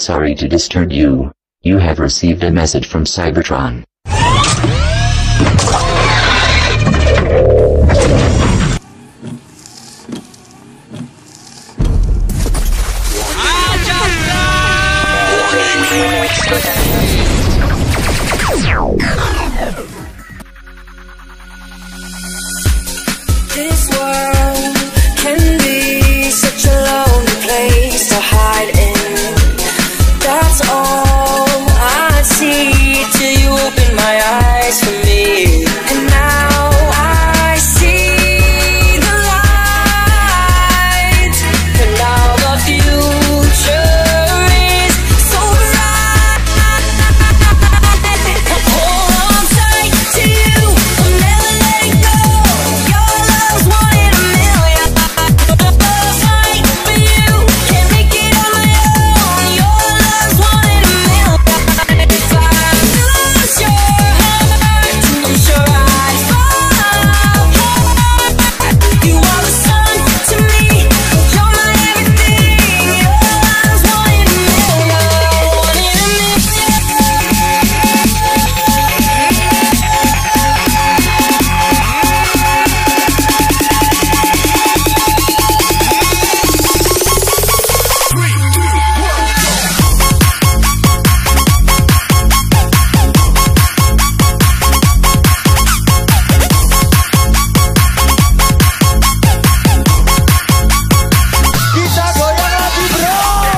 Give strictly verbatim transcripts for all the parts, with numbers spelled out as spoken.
sorry to disturb you. You have received a message from Cybertron. This world can be such a lonely place to hide in. That's all I see till you open my eyes for me. And now I see the light. And now the future is so bright. Hold on tight to you, I'll never let it go. Your love's one in a million. Fight for you, can't make it on my own. Your love's one in a million. If I lose your heart, I'm sure I'd fall. You are the sun to me, you're my everything. Your love's one in a million, one in a Kita goyang lagi bro.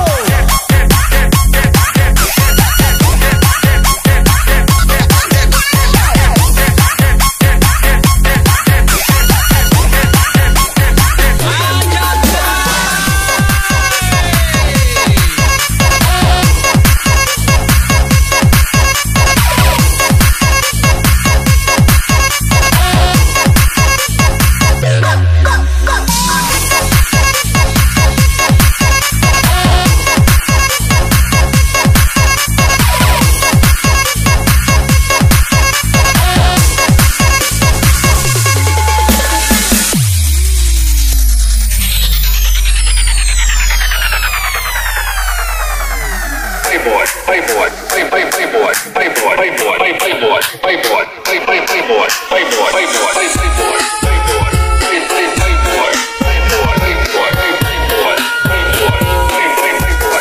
Playboy, playboy, play, play, playboy, playboy, playboy, play, playboy, playboy, play, play, playboy, playboy, playboy, play, playboy, playboy, play, play, playboy, playboy, playboy, play, playboy, playboy, play, play, playboy,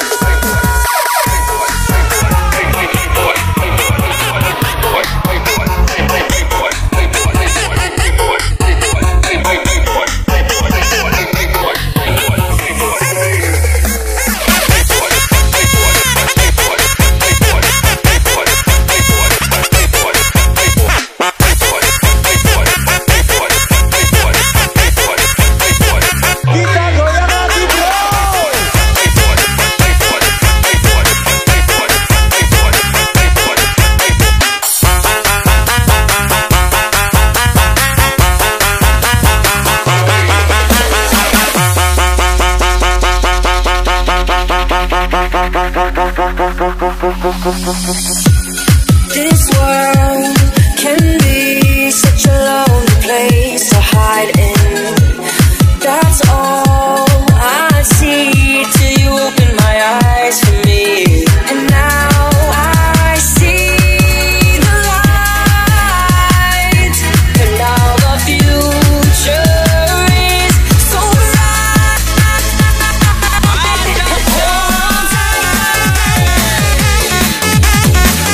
Kita goyang lagi bro. This world can be such a lonely place to hide in. That's all I see till you open my eyes for me. And now I see the light. And now the future is so bright. Hold on tight.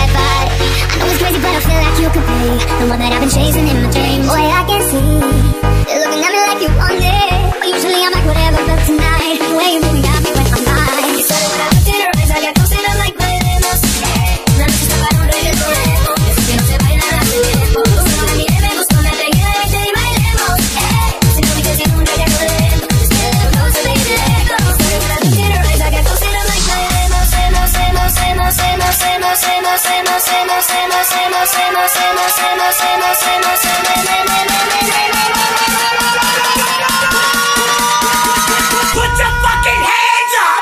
that body. I know it's crazy, but I feel like you could be the one that I've been chasing in my dreams. Boy, I can see you're looking at me like you want it. But usually I'm like whatever, but tonight the way you move me got me wet my mind. You said it when I looked in her eyes, I got close and I'm like bailemos. Una noche escaparon reggaetonero. Eso que no se baila hace tiempo. Solo me miré, me gustó, me pegué de verte y bailemos. Si no me quedé sin un reggaeton lento, just a little closer, baby, let go. You said it when I looked in her eyes, I got close and I'm like bailemos. Emos, emos, emos, emos, emos, emos, emos, emos, emos, emos, emos, emos, emos, emos, emos, Put your fucking hands up!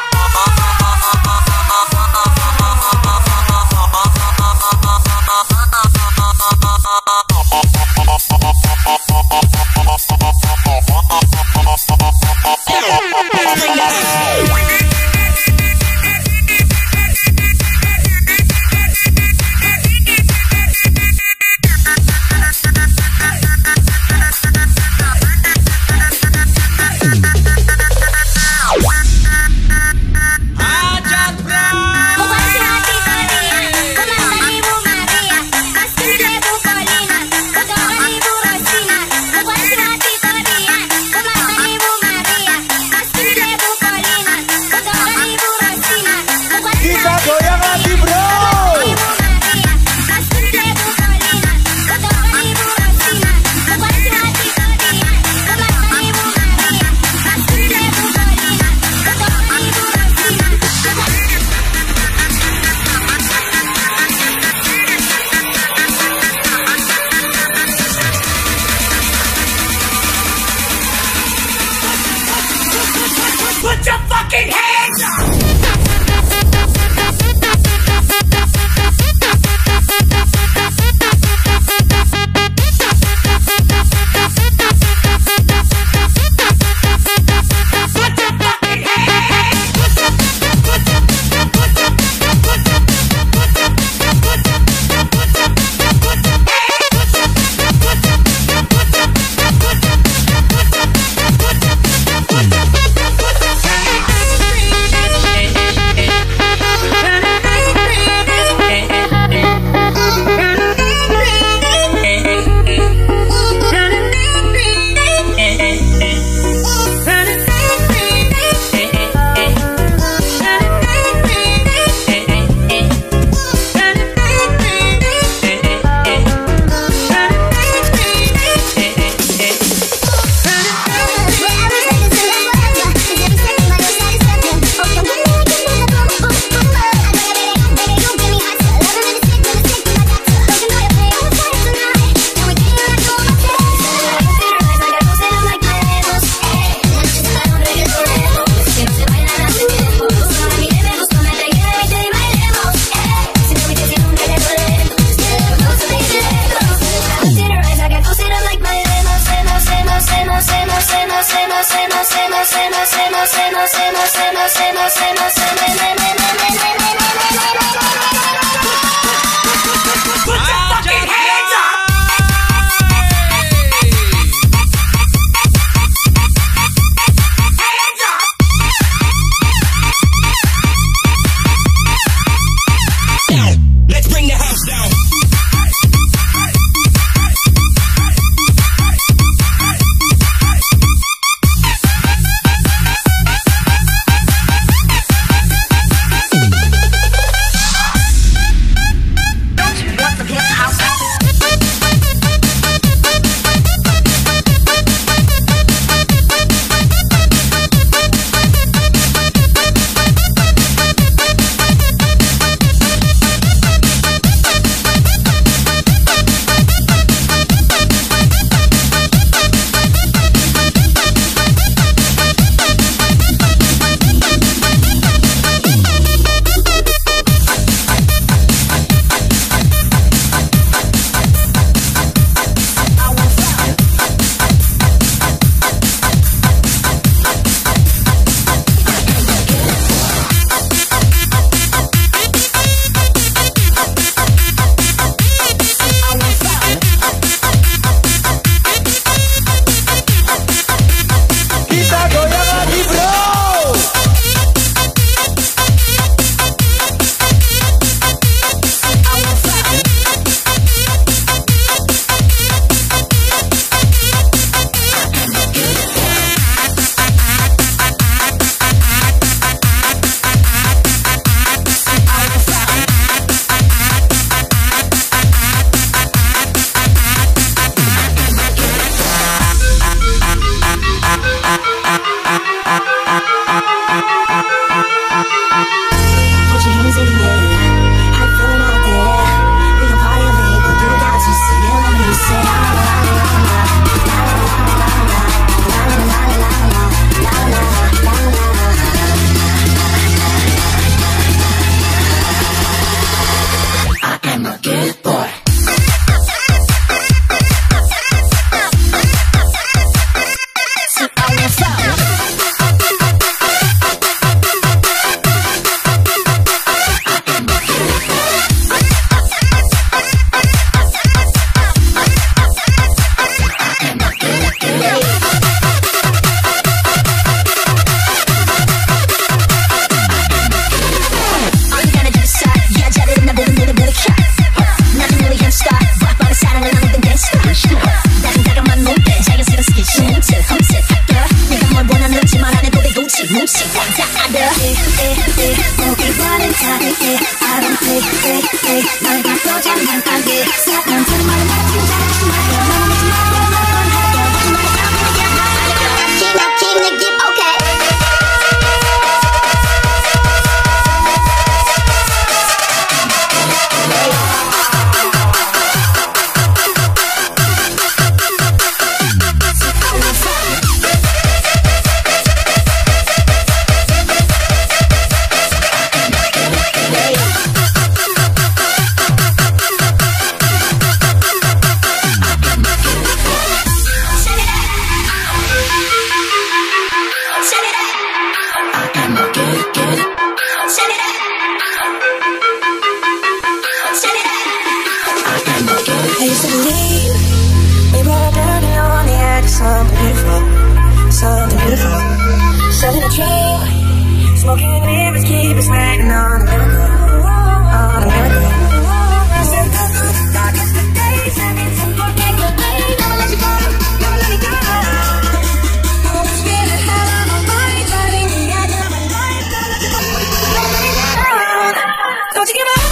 Put your fucking hands up! selling a dream. Smoking mirrors keep us waiting on a miracle, on a miracle. Darkest of days, and it's unforgettable. Never let you go, never let me go. Oh, it's really hell on my mind, driving me out of my life. Don't let you go, never let me go. Don't you give up.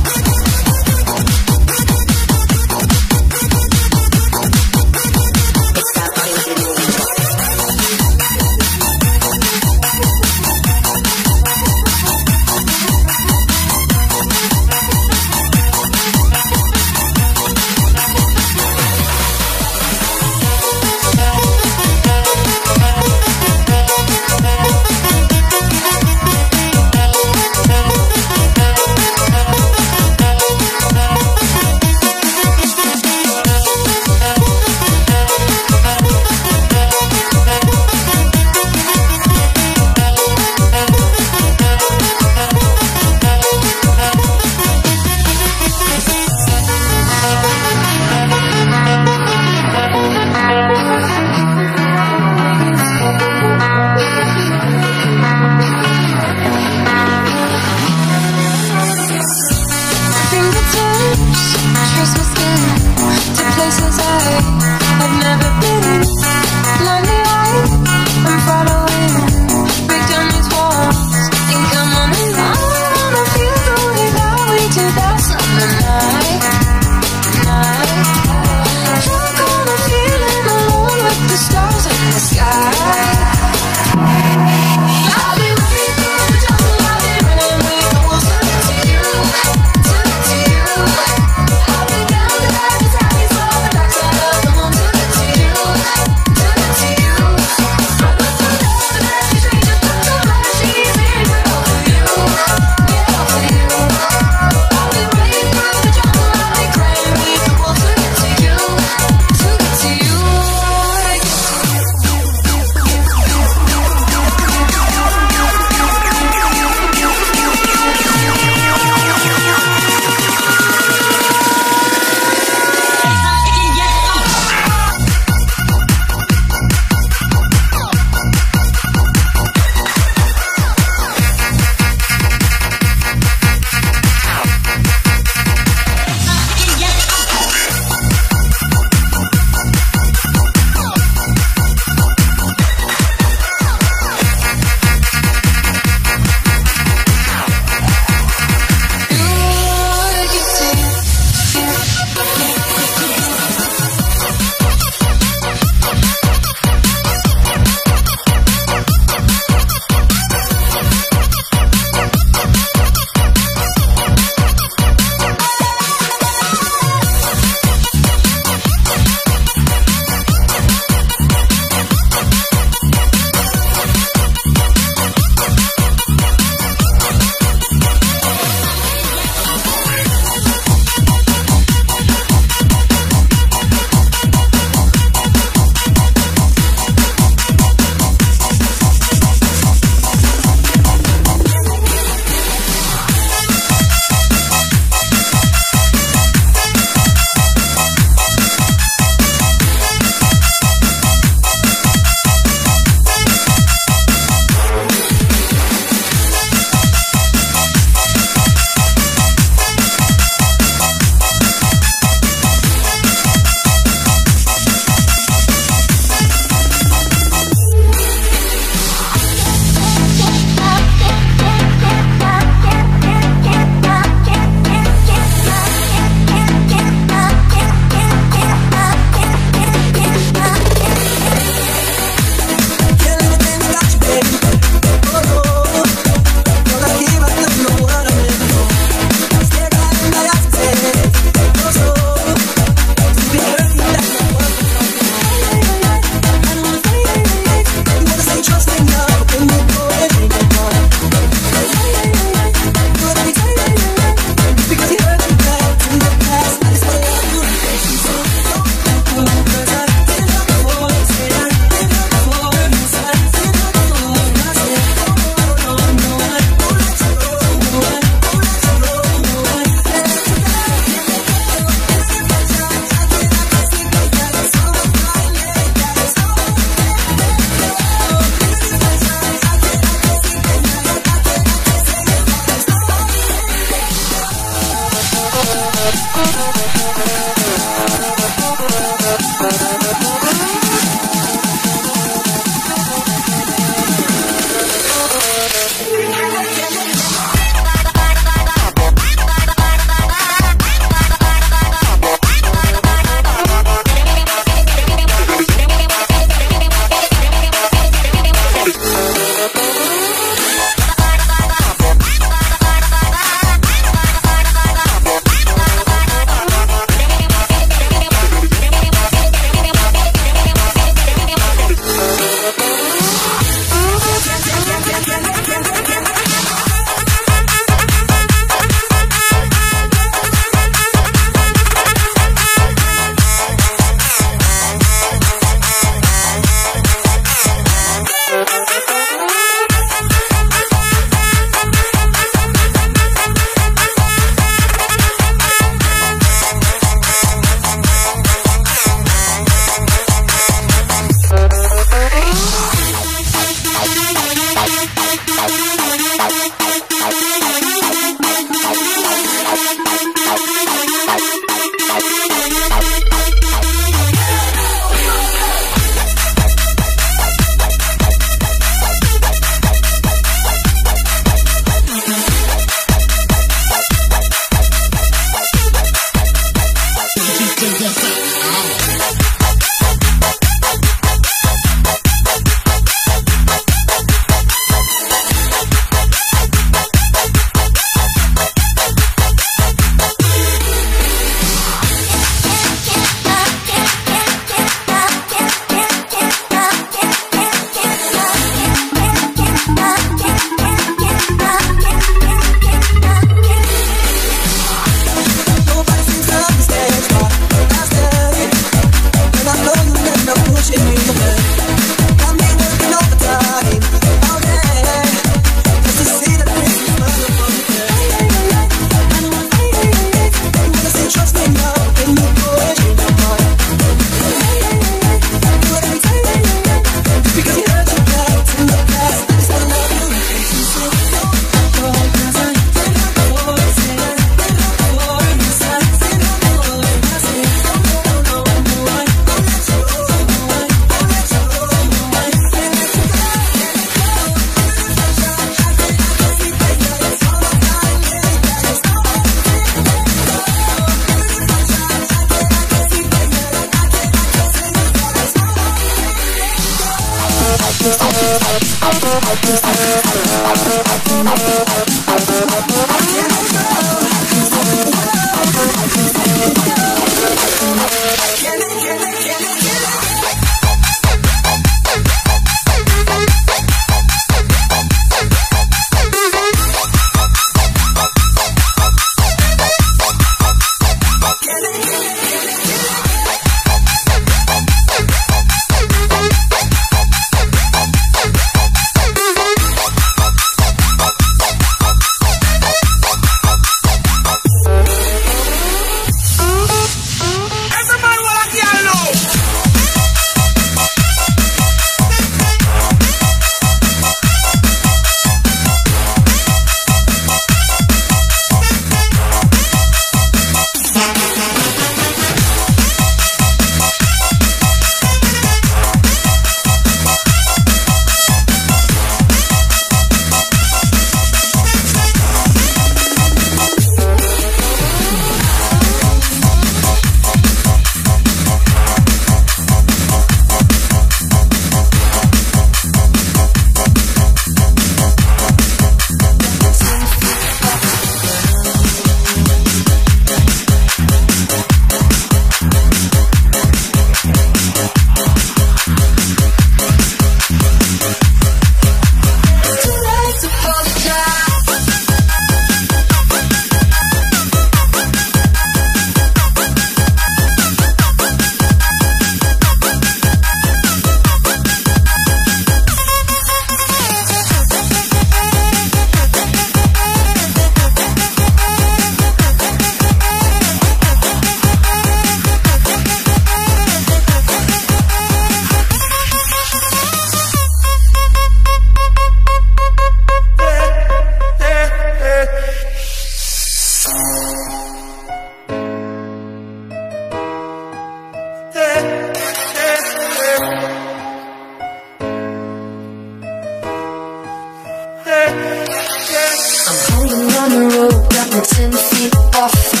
ten feet off the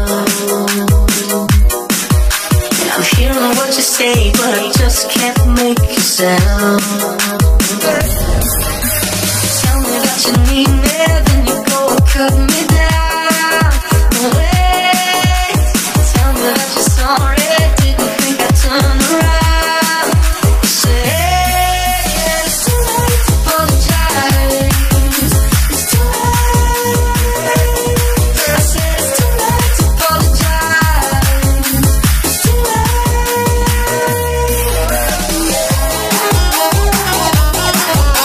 ground. I'm hearing what you say, but I just can't make a sound. Tell me that you need me, then you go and cut me down. Wait, tell me that you're sorry, didn't think I'd turn around. Say it's too late to apologize. It's too late. I said it's too late to apologize. It's too late.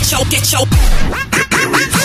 get your, get your.